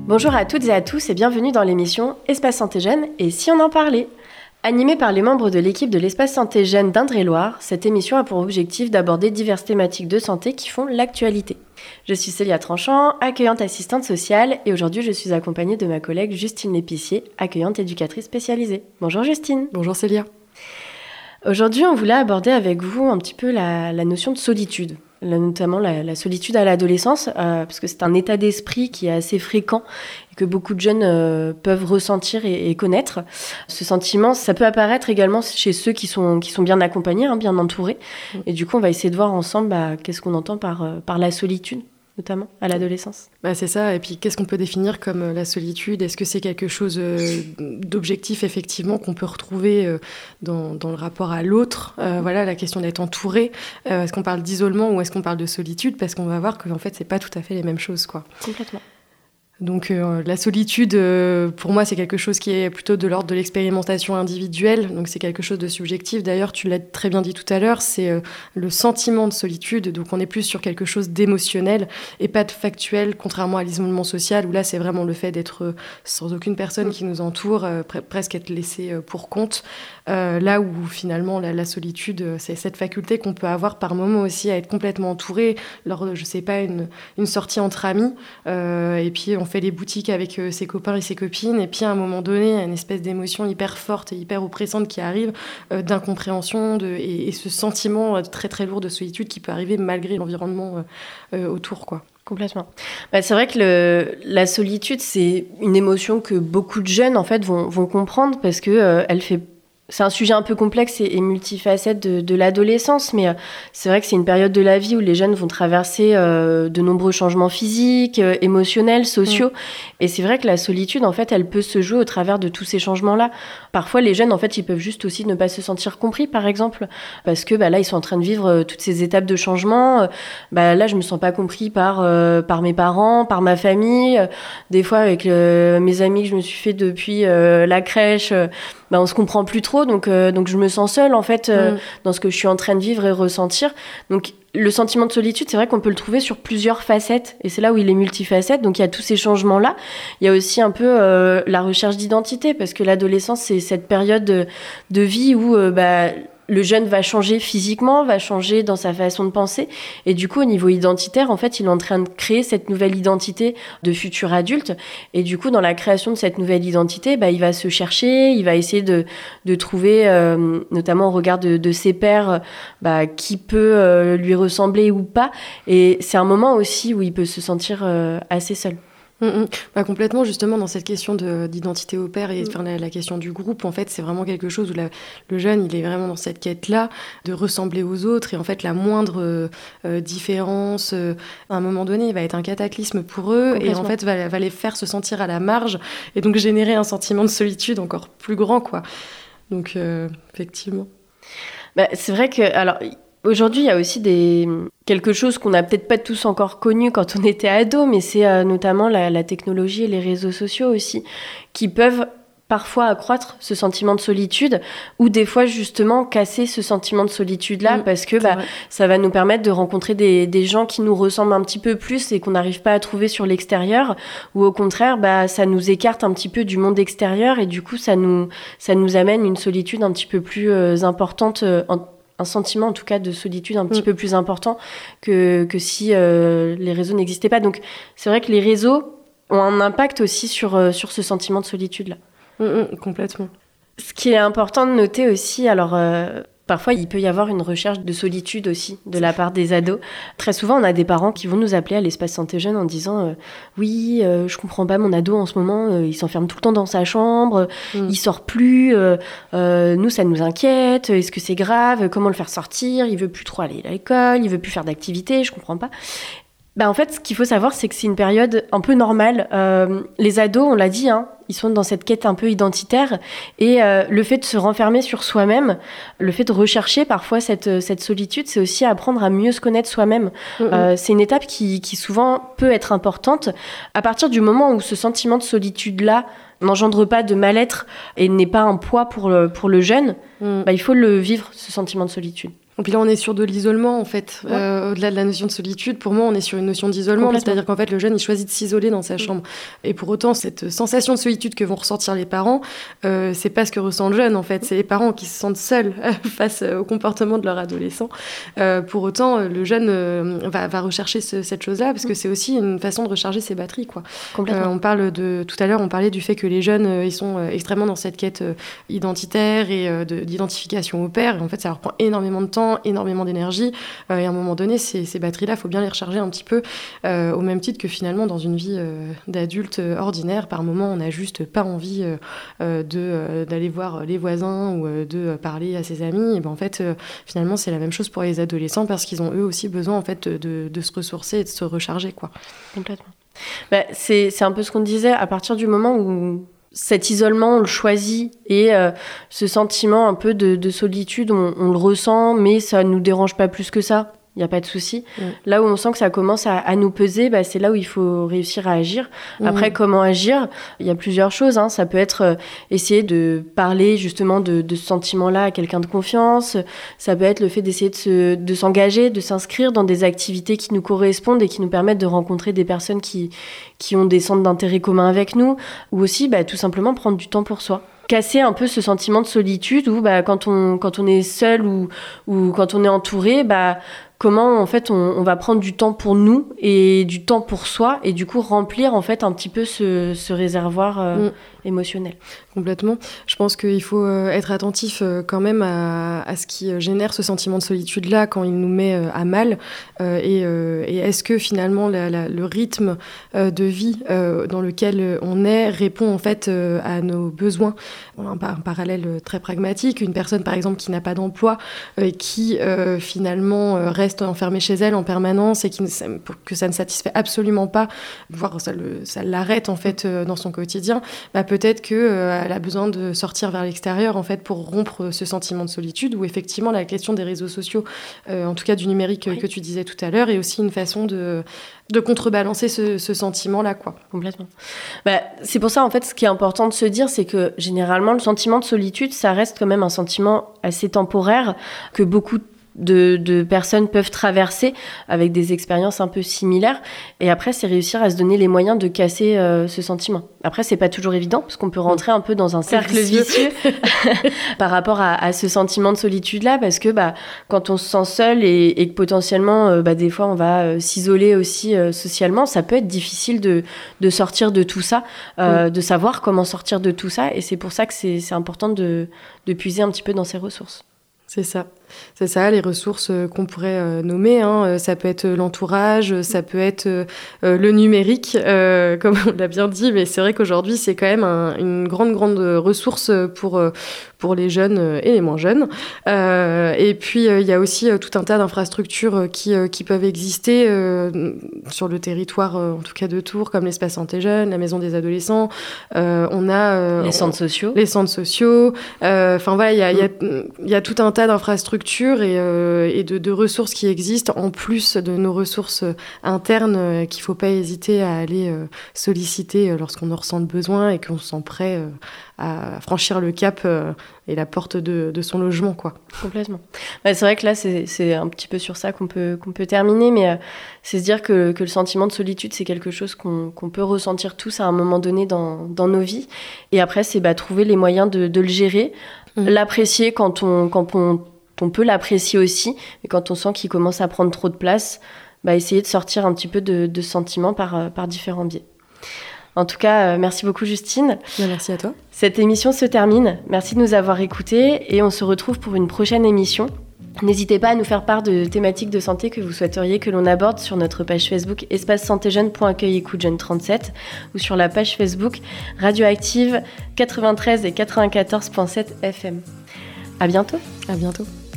Bonjour à toutes et à tous et bienvenue dans l'émission Espace Santé Jeune et si on en parlait. Animée par les membres de l'équipe de l'Espace Santé Jeune d'Indre-et-Loire, cette émission a pour objectif d'aborder diverses thématiques de santé qui font l'actualité. Je suis Célia Tranchant, accueillante assistante sociale et aujourd'hui je suis accompagnée de ma collègue Justine Lépicier, accueillante éducatrice spécialisée. Bonjour Justine. Bonjour Célia. Aujourd'hui on voulait aborder avec vous un petit peu la notion de solitude. Notamment la solitude à l'adolescence, parce que c'est un état d'esprit qui est assez fréquent et que beaucoup de jeunes peuvent ressentir et connaître. Ce sentiment, ça peut apparaître également chez ceux qui sont bien accompagnés, bien entourés. Et du coup, on va essayer de voir ensemble qu'est-ce qu'on entend par la solitude, notamment à l'adolescence. C'est ça, et puis qu'est-ce qu'on peut définir comme la solitude ? Est-ce que c'est quelque chose d'objectif, effectivement, qu'on peut retrouver dans le rapport à l'autre ? Voilà, la question d'être entouré. Est-ce qu'on parle d'isolement ou est-ce qu'on parle de solitude ? Parce qu'on va voir que en fait, c'est pas tout à fait les mêmes choses, quoi. Complètement. Donc la solitude, pour moi, c'est quelque chose qui est plutôt de l'ordre de l'expérimentation individuelle. Donc c'est quelque chose de subjectif. D'ailleurs, tu l'as très bien dit tout à l'heure, c'est le sentiment de solitude. Donc on est plus sur quelque chose d'émotionnel et pas de factuel, contrairement à l'isolement social, où là, c'est vraiment le fait d'être sans aucune personne qui nous entoure, presque être laissé pour compte. Là où finalement la solitude, c'est cette faculté qu'on peut avoir par moment aussi à être complètement entouré lors de, je sais pas, une sortie entre amis, et puis on fait les boutiques avec ses copains et ses copines, et puis à un moment donné, il y a une espèce d'émotion hyper forte et hyper oppressante qui arrive, d'incompréhension, et ce sentiment très très lourd de solitude qui peut arriver malgré l'environnement autour, quoi. Complètement. C'est vrai que la solitude, c'est une émotion que beaucoup de jeunes en fait vont comprendre parce que c'est un sujet un peu complexe et multifacette de l'adolescence, mais c'est vrai que c'est une période de la vie où les jeunes vont traverser de nombreux changements physiques, émotionnels, sociaux. Et c'est vrai que la solitude, en fait, elle peut se jouer au travers de tous ces changements-là. Parfois, les jeunes, en fait, ils peuvent juste aussi ne pas se sentir compris, par exemple, parce que là, ils sont en train de vivre toutes ces étapes de changement. Là, je me sens pas compris par mes parents, par ma famille. Des fois, avec mes amis que je me suis fait depuis la crèche, on se comprend plus trop, donc je me sens seule en fait dans ce que je suis en train de vivre et ressentir. Donc le sentiment de solitude, c'est vrai qu'on peut le trouver sur plusieurs facettes, et c'est là où il est multifacette. Donc il y a tous ces changements-là. Il y a aussi un peu la recherche d'identité, parce que l'adolescence, c'est cette période de vie où le jeune va changer physiquement, va changer dans sa façon de penser. Et du coup, au niveau identitaire, en fait, il est en train de créer cette nouvelle identité de futur adulte. Et du coup, dans la création de cette nouvelle identité, il va se chercher, il va essayer de trouver, notamment au regard de ses pairs, qui peut lui ressembler ou pas. Et c'est un moment aussi où il peut se sentir assez seul. Complètement, justement, dans cette question d'identité au pair et la question du groupe, en fait, c'est vraiment quelque chose où le jeune, il est vraiment dans cette quête-là de ressembler aux autres, et en fait, la moindre différence, à un moment donné, il va être un cataclysme pour eux, et en fait, va les faire se sentir à la marge, et donc générer un sentiment de solitude encore plus grand, quoi. Donc, effectivement. C'est vrai que, alors, aujourd'hui, il y a aussi quelque chose qu'on n'a peut-être pas tous encore connu quand on était ado, mais c'est notamment la technologie et les réseaux sociaux aussi, qui peuvent parfois accroître ce sentiment de solitude, ou des fois justement casser ce sentiment de solitude-là, parce que ça va nous permettre de rencontrer des gens qui nous ressemblent un petit peu plus et qu'on n'arrive pas à trouver sur l'extérieur, ou au contraire, ça nous écarte un petit peu du monde extérieur, et du coup, ça nous amène une solitude un petit peu plus importante, un sentiment en tout cas de solitude un petit peu plus important que si les réseaux n'existaient pas. Donc c'est vrai que les réseaux ont un impact aussi sur ce sentiment de solitude-là. Complètement. Ce qui est important de noter aussi, alors parfois il peut y avoir une recherche de solitude aussi de la part des ados. Très souvent on a des parents qui vont nous appeler à l'espace santé jeune en disant oui, je comprends pas mon ado en ce moment, il s'enferme tout le temps dans sa chambre, il sort plus, nous ça nous inquiète, est-ce que c'est grave, comment le faire sortir, il veut plus trop aller à l'école, il veut plus faire d'activités, je comprends pas. En fait, ce qu'il faut savoir, c'est que c'est une période un peu normale. Les ados, on l'a dit, ils sont dans cette quête un peu identitaire. Et le fait de se renfermer sur soi-même, le fait de rechercher parfois cette solitude, c'est aussi apprendre à mieux se connaître soi-même. C'est une étape qui souvent peut être importante. À partir du moment où ce sentiment de solitude-là n'engendre pas de mal-être et n'est pas un poids pour le jeune, il faut le vivre, ce sentiment de solitude. Donc là, on est sur de l'isolement, en fait. Au-delà de la notion de solitude, pour moi, on est sur une notion d'isolement. C'est-à-dire qu'en fait, le jeune, il choisit de s'isoler dans sa chambre. Et pour autant, cette sensation de solitude que vont ressentir les parents, c'est pas ce que ressent le jeune, en fait. C'est les parents qui se sentent seuls face au comportement de leur adolescent. Pour autant, le jeune va rechercher cette chose-là, parce que c'est aussi une façon de recharger ses batteries, quoi. Tout à l'heure, on parlait du fait que les jeunes, ils sont extrêmement dans cette quête identitaire et d'identification au père. Et en fait, ça leur prend énormément de temps, énormément d'énergie, et à un moment donné, ces batteries-là, il faut bien les recharger un petit peu, au même titre que finalement, dans une vie d'adulte ordinaire, par moment, on n'a juste pas envie d'aller voir les voisins ou de parler à ses amis. Et ben, en fait, finalement, c'est la même chose pour les adolescents, parce qu'ils ont eux aussi besoin en fait, de se ressourcer et de se recharger, quoi. Complètement. C'est un peu ce qu'on disait, à partir du moment où cet isolement, on le choisit, et ce sentiment un peu de solitude, on le ressent, mais ça ne nous dérange pas plus que ça. Il n'y a pas de souci. Là où on sent que ça commence à nous peser, c'est là où il faut réussir à agir. Après, comment agir ? Il y a plusieurs choses. Ça peut être essayer de parler justement de ce sentiment-là à quelqu'un de confiance. Ça peut être le fait d'essayer de s'engager, de s'inscrire dans des activités qui nous correspondent et qui nous permettent de rencontrer des personnes qui ont des centres d'intérêt communs avec nous. Ou aussi, tout simplement prendre du temps pour soi. Casser un peu ce sentiment de solitude où quand on est seul ou quand on est entouré, comment en fait on va prendre du temps pour nous et du temps pour soi, et du coup remplir en fait un petit peu ce réservoir émotionnel. Complètement. Je pense qu'il faut être attentif quand même à ce qui génère ce sentiment de solitude-là quand il nous met à mal, et est-ce que finalement le rythme de vie dans lequel on est répond en fait à nos besoins. Un parallèle très pragmatique, une personne par exemple qui n'a pas d'emploi, qui finalement reste enfermée chez elle en permanence et que ça ne satisfait absolument pas, voire ça l'arrête en fait dans son quotidien, peut-être qu'elle a besoin de sortir vers l'extérieur en fait pour rompre ce sentiment de solitude, où effectivement la question des réseaux sociaux, en tout cas du numérique que tu disais tout à l'heure, est aussi une façon de contrebalancer ce sentiment-là, quoi. Complètement. C'est pour ça, en fait, ce qui est important de se dire, c'est que généralement, le sentiment de solitude, ça reste quand même un sentiment assez temporaire, que beaucoup de personnes peuvent traverser avec des expériences un peu similaires. Et après, c'est réussir à se donner les moyens de casser ce sentiment. Après, c'est pas toujours évident, parce qu'on peut rentrer un peu dans un cercle vicieux par rapport à ce sentiment de solitude-là, parce que quand on se sent seul et que potentiellement, des fois, on va s'isoler aussi socialement, ça peut être difficile de sortir de tout ça, de savoir comment sortir de tout ça. Et c'est pour ça que c'est important de puiser un petit peu dans ses ressources. C'est ça, les ressources qu'on pourrait nommer. Ça peut être l'entourage, ça peut être le numérique, comme on l'a bien dit, mais c'est vrai qu'aujourd'hui, c'est quand même une grande ressource pour les jeunes et les moins jeunes. Et puis, il y a aussi tout un tas d'infrastructures qui peuvent exister sur le territoire, en tout cas de Tours, comme l'espace santé jeune, la maison des adolescents. On a les centres sociaux. Les centres sociaux. Enfin, voilà, il y a tout un tas d'infrastructures et de ressources qui existent, en plus de nos ressources internes qu'il ne faut pas hésiter à aller solliciter lorsqu'on en ressent le besoin et qu'on se sent prêt à franchir le cap et la porte de son logement, quoi. Complètement. C'est vrai que là, c'est un petit peu sur ça qu'on peut terminer, mais c'est se dire que le sentiment de solitude, c'est quelque chose qu'on peut ressentir tous à un moment donné dans nos vies. Et après, c'est trouver les moyens de le gérer, l'apprécier quand on peut l'apprécier aussi, mais quand on sent qu'il commence à prendre trop de place, essayer de sortir un petit peu de ce sentiment par différents biais. En tout cas, merci beaucoup Justine. Merci à toi. Cette émission se termine. Merci de nous avoir écoutés et on se retrouve pour une prochaine émission. N'hésitez pas à nous faire part de thématiques de santé que vous souhaiteriez que l'on aborde sur notre page Facebook espacesantéjeune.accueil-écoute-jeune37 ou sur la page Facebook Radioactive 93 et 94.7 FM. À bientôt. À bientôt.